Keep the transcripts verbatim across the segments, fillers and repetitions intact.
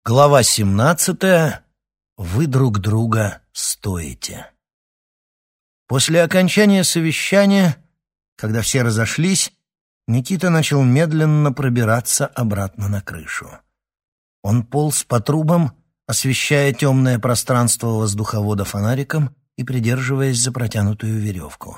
Глава семнадцатая. Вы друг друга стоите. После окончания совещания, когда все разошлись, Никита начал медленно пробираться обратно на крышу. Он полз по трубам, освещая темное пространство воздуховода фонариком и придерживаясь за протянутую веревку.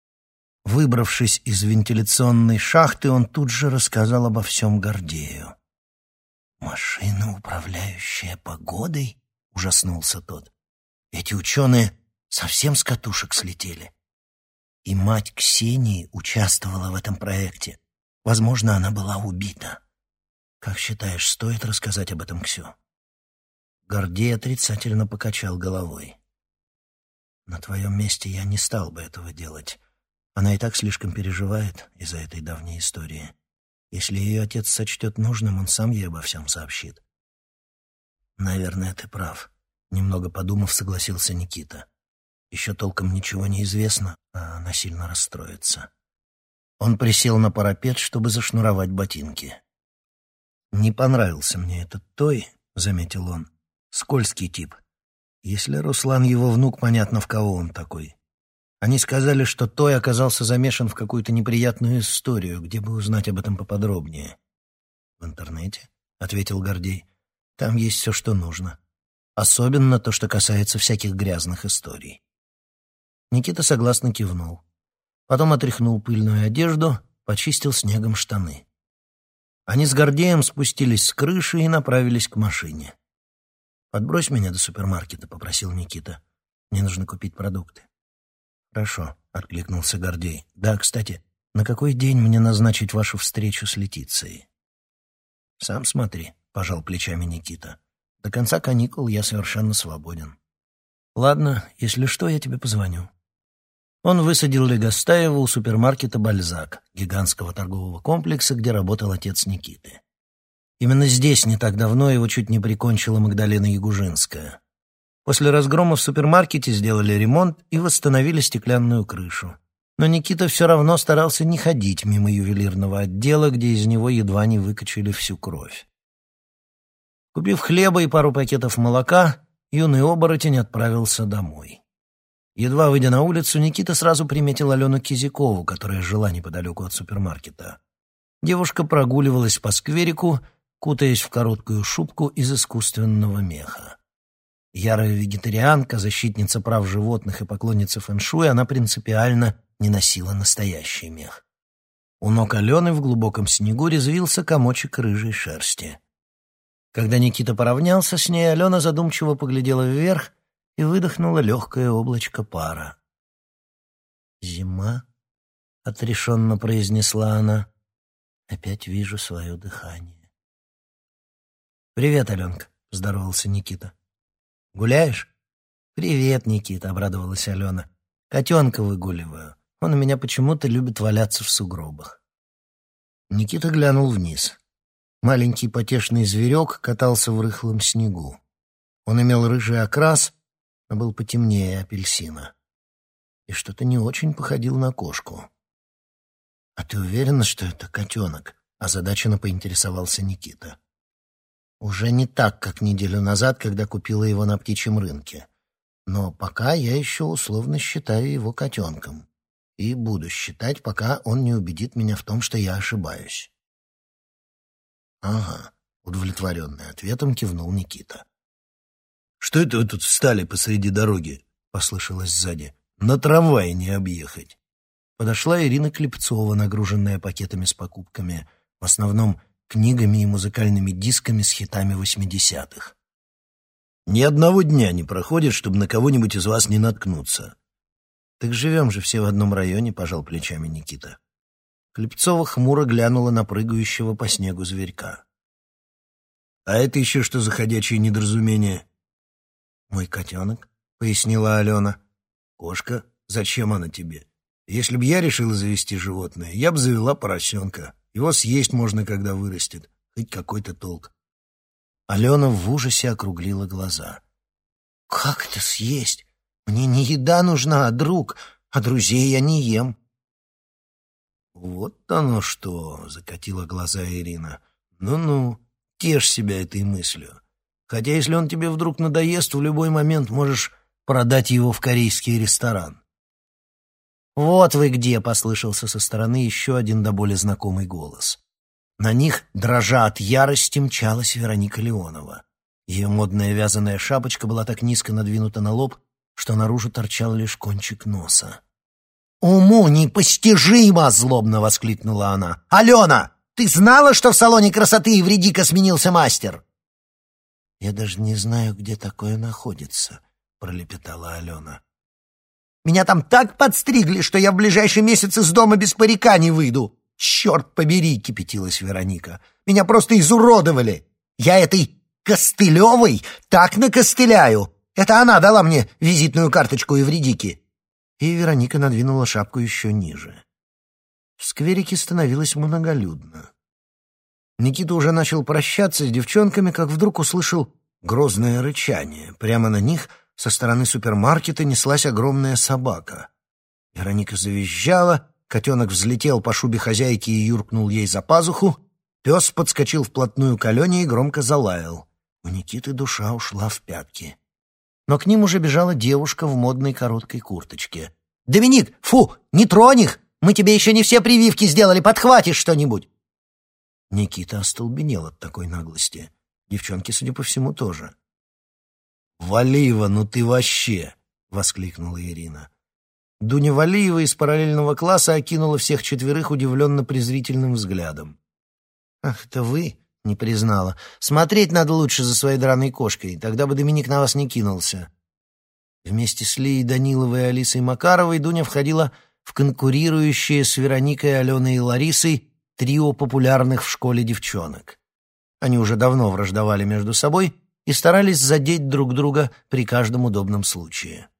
Выбравшись из вентиляционной шахты, он тут же рассказал обо всем Гордею. «Машина, управляющая погодой?» — ужаснулся тот. «Эти ученые совсем с катушек слетели. И мать Ксении участвовала в этом проекте. Возможно, она была убита. Как считаешь, стоит рассказать об этом Ксю?» Гордей отрицательно покачал головой. «На твоем месте я не стал бы этого делать. Она и так слишком переживает из-за этой давней истории. Если ее отец сочтет нужным, он сам ей обо всем сообщит». «Наверное, ты прав», — немного подумав, согласился Никита. «Еще толком ничего не известно, а она сильно расстроится». Он присел на парапет, чтобы зашнуровать ботинки. «Не понравился мне этот Той», — заметил он. «Скользкий тип. Если Руслан его внук, понятно, в кого он такой. Они сказали, что Той оказался замешан в какую-то неприятную историю, где бы узнать об этом поподробнее». «В интернете», — ответил Гордей. «Там есть все, что нужно. Особенно то, что касается всяких грязных историй». Никита согласно кивнул. Потом отряхнул пыльную одежду, почистил снегом штаны. Они с Гордеем спустились с крыши и направились к машине. «Подбрось меня до супермаркета», — попросил Никита. «Мне нужно купить продукты». «Хорошо», — откликнулся Гордей. «Да, кстати, на какой день мне назначить вашу встречу с Летицией?» «Сам смотри», — пожал плечами Никита. «До конца каникул я совершенно свободен». «Ладно, если что, я тебе позвоню». Он высадил Легостаева у супермаркета «Бальзак», гигантского торгового комплекса, где работал отец Никиты. Именно здесь не так давно его чуть не прикончила Магдалена Ягужинская. После разгрома в супермаркете сделали ремонт и восстановили стеклянную крышу. Но Никита все равно старался не ходить мимо ювелирного отдела, где из него едва не выкачали всю кровь. Купив хлеба и пару пакетов молока, юный оборотень отправился домой. Едва выйдя на улицу, Никита сразу приметил Алену Кизякову, которая жила неподалеку от супермаркета. Девушка прогуливалась по скверику, кутаясь в короткую шубку из искусственного меха. Ярая вегетарианка, защитница прав животных и поклонница фэншуй, она принципиально не носила настоящий мех. У ног Алены в глубоком снегу резвился комочек рыжей шерсти. Когда Никита поравнялся с ней, Алена задумчиво поглядела вверх и выдохнула легкое облачко пара. «Зима», — отрешенно произнесла она, — «опять вижу свое дыхание». «Привет, Аленка», — поздоровался Никита. «Гуляешь?» «Привет, Никита», — обрадовалась Алена. «Котенка выгуливаю. Он у меня почему-то любит валяться в сугробах». Никита глянул вниз. Маленький потешный зверек катался в рыхлом снегу. Он имел рыжий окрас, но был потемнее апельсина. И что-то не очень походил на кошку. «А ты уверена, что это котенок?» — озадаченно поинтересовался Никита. «Уже не так, как неделю назад, когда купила его на птичьем рынке. Но пока я еще условно считаю его котенком. И буду считать, пока он не убедит меня в том, что я ошибаюсь». «Ага», — удовлетворенный ответом кивнул Никита. «Что это вы тут встали посреди дороги?» — послышалось сзади. «На трамвае не объехать». Подошла Ирина Клепцова, нагруженная пакетами с покупками, в основном книгами и музыкальными дисками с хитами восьмидесятых. «Ни одного дня не проходит, чтобы на кого-нибудь из вас не наткнуться». «Так живем же все в одном районе», — пожал плечами Никита. Клепцова хмуро глянула на прыгающего по снегу зверька. «А это еще что за ходячее недоразумение?» «Мой котенок», — пояснила Алена. «Кошка? Зачем она тебе? Если б я решила завести животное, я бы завела поросенка. Его съесть можно, когда вырастет. Хоть какой-то толк». Алена в ужасе округлила глаза. «Как это съесть? Мне не еда нужна, а друг, а друзей я не ем». «Вот оно что!» — закатила глаза Ирина. «Ну-ну, тешь себя этой мыслью. Хотя если он тебе вдруг надоест, в любой момент можешь продать его в корейский ресторан». «Вот вы где!» — послышался со стороны еще один до боли знакомый голос. На них, дрожа от ярости, мчалась Вероника Леонова. Ее модная вязаная шапочка была так низко надвинута на лоб, что наружу торчал лишь кончик носа. «Уму непостижимо!» — злобно воскликнула она. «Алена, ты знала, что в салоне красоты Эвредика сменился мастер?» «Я даже не знаю, где такое находится», — пролепетала Алена. «Меня там так подстригли, что я в ближайший месяц из дома без парика не выйду. Черт побери!» — кипятилась Вероника. «Меня просто изуродовали. Я этой Костылевой так накостыляю. Это она дала мне визитную карточку Эвредики». И Вероника надвинула шапку еще ниже. В скверике становилось многолюдно. Никита уже начал прощаться с девчонками, как вдруг услышал грозное рычание. Прямо на них со стороны супермаркета неслась огромная собака. Вероника завизжала, котенок взлетел по шубе хозяйки и юркнул ей за пазуху. Пес подскочил вплотную к Алене и громко залаял. У Никиты душа ушла в пятки. Но к ним уже бежала девушка в модной короткой курточке. «Доминик, фу, не тронь их! Мы тебе еще не все прививки сделали, подхватишь что-нибудь!» Никита остолбенел от такой наглости. Девчонки, судя по всему, тоже. «Валиева, ну ты вообще!» — воскликнула Ирина. Дуня Валиева из параллельного класса окинула всех четверых удивленно-презрительным взглядом. «Ах, это вы?» — не признала. «Смотреть надо лучше за своей драной кошкой, тогда бы Доминик на вас не кинулся». Вместе с Лией Даниловой и Алисой Макаровой Дуня входила в конкурирующие с Вероникой, Аленой и Ларисой трио популярных в школе девчонок. Они уже давно враждовали между собой и старались задеть друг друга при каждом удобном случае.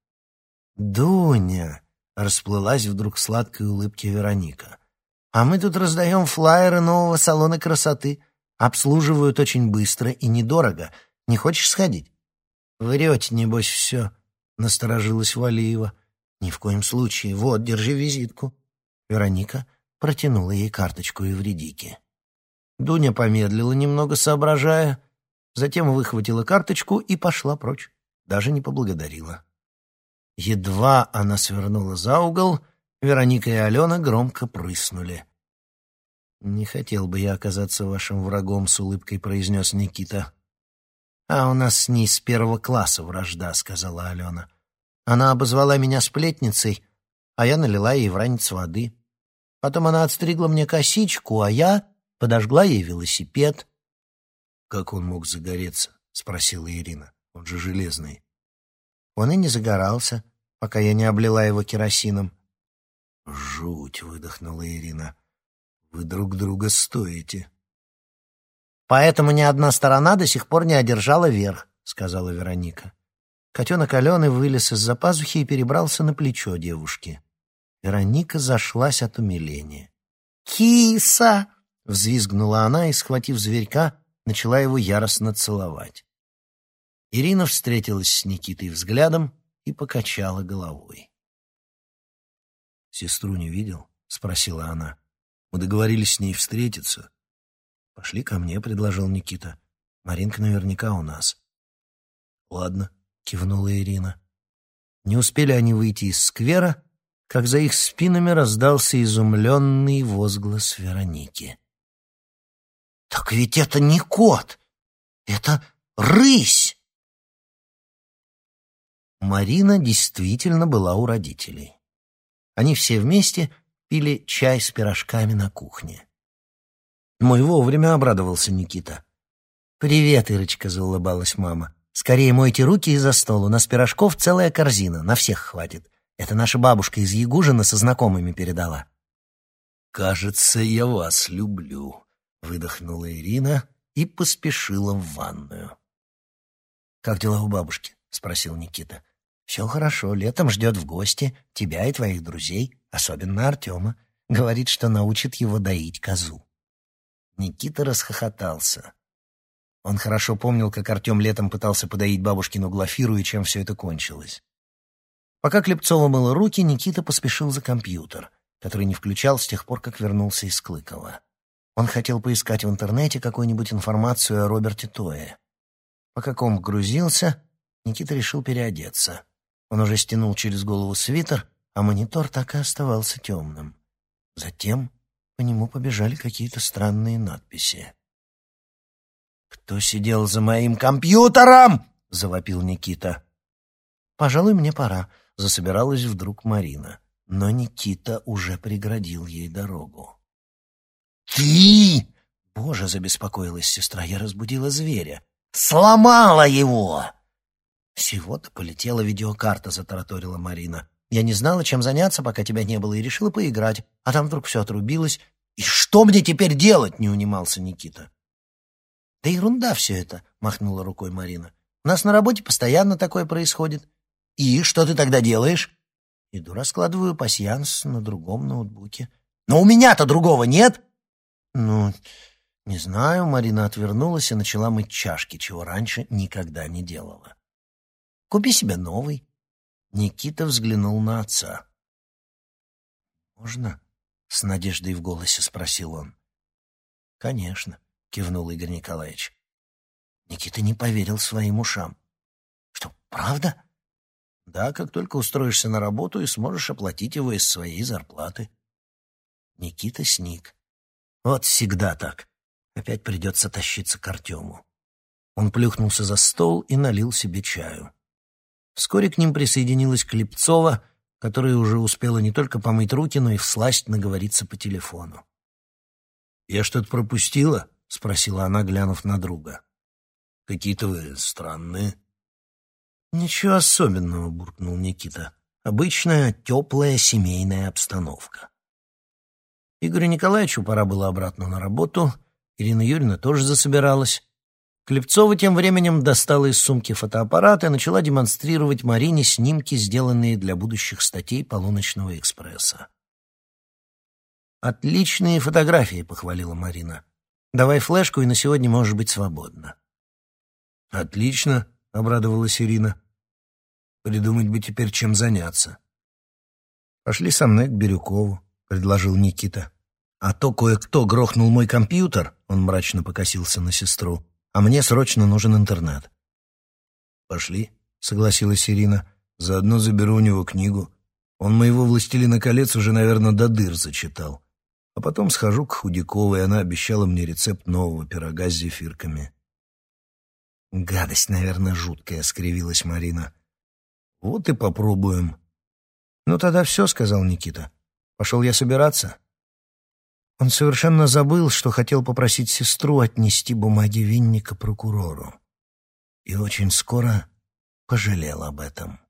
«Дуня!» — расплылась вдруг в сладкой улыбке Вероника. «А мы тут раздаем флаеры нового салона красоты. Обслуживают очень быстро и недорого. Не хочешь сходить?» «Врете, небось, все», — насторожилась Валиева. «Ни в коем случае. Вот, держи визитку». Вероника протянула ей карточку Эвредики. Дуня помедлила, немного соображая, затем выхватила карточку и пошла прочь, даже не поблагодарила. Едва она свернула за угол, Вероника и Алена громко прыснули. «Не хотел бы я оказаться вашим врагом», — с улыбкой произнес Никита. «А у нас с ней с первого класса вражда», — сказала Алена. «Она обозвала меня сплетницей, а я налила ей в ранец воды. Потом она отстригла мне косичку, а я подожгла ей велосипед». «Как он мог загореться?» — спросила Ирина. «Он же железный». Он и не загорался, пока я не облила его керосином. «Жуть!» — выдохнула Ирина. «Вы друг друга стоите». «Поэтому ни одна сторона до сих пор не одержала верх», — сказала Вероника. Котенок Алены вылез из-за пазухи и перебрался на плечо девушки. Вероника зашлась от умиления. «Киса!» — взвизгнула она и, схватив зверька, начала его яростно целовать. Ирина встретилась с Никитой взглядом и покачала головой. «Сестру не видел?» — спросила она. «Мы договорились с ней встретиться». «Пошли ко мне», — предложил Никита. «Маринка наверняка у нас». «Ладно», — кивнула Ирина. Не успели они выйти из сквера, как за их спинами раздался изумленный возглас Вероники. «Так ведь это не кот! Это рысь!» Марина действительно была у родителей. Они все вместе пили чай с пирожками на кухне. «Мы вовремя», — обрадовался Никита. «Привет, Ирочка», — заулыбалась мама. «Скорее мойте руки и за стол. У нас пирожков целая корзина, на всех хватит. Это наша бабушка из Ягужина со знакомыми передала». «Кажется, я вас люблю», — выдохнула Ирина и поспешила в ванную. «Как дела у бабушки?» — спросил Никита. «Все хорошо, летом ждет в гости тебя и твоих друзей, особенно Артема. Говорит, что научит его доить козу». Никита расхохотался. Он хорошо помнил, как Артем летом пытался подоить бабушкину Глафиру и чем все это кончилось. Пока Клепцова мыла руки, Никита поспешил за компьютер, который не включал с тех пор, как вернулся из Клыкова. Он хотел поискать в интернете какую-нибудь информацию о Роберте Тое. Пока комп грузился, Никита решил переодеться. Он уже стянул через голову свитер, а монитор так и оставался темным. Затем по нему побежали какие-то странные надписи. «Кто сидел за моим компьютером?» — завопил Никита. «Пожалуй, мне пора», — засобиралась вдруг Марина. Но Никита уже преградил ей дорогу. «Ты!» — Боже, забеспокоилась сестра, я разбудила зверя. «Сломала его!» «Всего-то полетела видеокарта», — затараторила Марина. «Я не знала, чем заняться, пока тебя не было, и решила поиграть, а там вдруг все отрубилось». «И что мне теперь делать?» — не унимался Никита. «Да ерунда все это», — махнула рукой Марина. «У нас на работе постоянно такое происходит». «И что ты тогда делаешь?» «Иду раскладываю пасьянс на другом ноутбуке». «Но у меня-то другого нет!» «Ну, не знаю», — Марина отвернулась и начала мыть чашки, чего раньше никогда не делала. «Купи себе новый». Никита взглянул на отца. «Можно?» — с надеждой в голосе спросил он. «Конечно», — кивнул Игорь Николаевич. Никита не поверил своим ушам. «Что, правда?» «Да, как только устроишься на работу и сможешь оплатить его из своей зарплаты». Никита сник. «Вот всегда так. Опять придется тащиться к Артему». Он плюхнулся за стол и налил себе чаю. Вскоре к ним присоединилась Клепцова, которая уже успела не только помыть руки, но и всласть наговориться по телефону. «Я что-то пропустила?» — спросила она, глянув на друга. «Какие-то вы странные». «Ничего особенного», — буркнул Никита. «Обычная теплая семейная обстановка». Игорю Николаевичу пора было обратно на работу. Ирина Юрьевна тоже засобиралась. Клепцова тем временем достала из сумки фотоаппарат и начала демонстрировать Марине снимки, сделанные для будущих статей «Полуночного экспресса». «Отличные фотографии», — похвалила Марина. «Давай флешку, и на сегодня можешь быть свободна». «Отлично», — обрадовалась Ирина. «Придумать бы теперь, чем заняться». «Пошли со мной к Бирюкову», — предложил Никита. «А то кое-кто грохнул мой компьютер», — он мрачно покосился на сестру, «а мне срочно нужен интернет». «Пошли», — согласилась Ирина. «Заодно заберу у него книгу. Он моего «Властелина колец» уже, наверное, до дыр зачитал. А потом схожу к Худяковой, она обещала мне рецепт нового пирога с зефирками». «Гадость, наверное, жуткая», — скривилась Марина. «Вот и попробуем». «Ну тогда все», — сказал Никита. «Пошел я собираться». Он совершенно забыл, что хотел попросить сестру отнести бумаги Винника прокурору. И очень скоро пожалел об этом.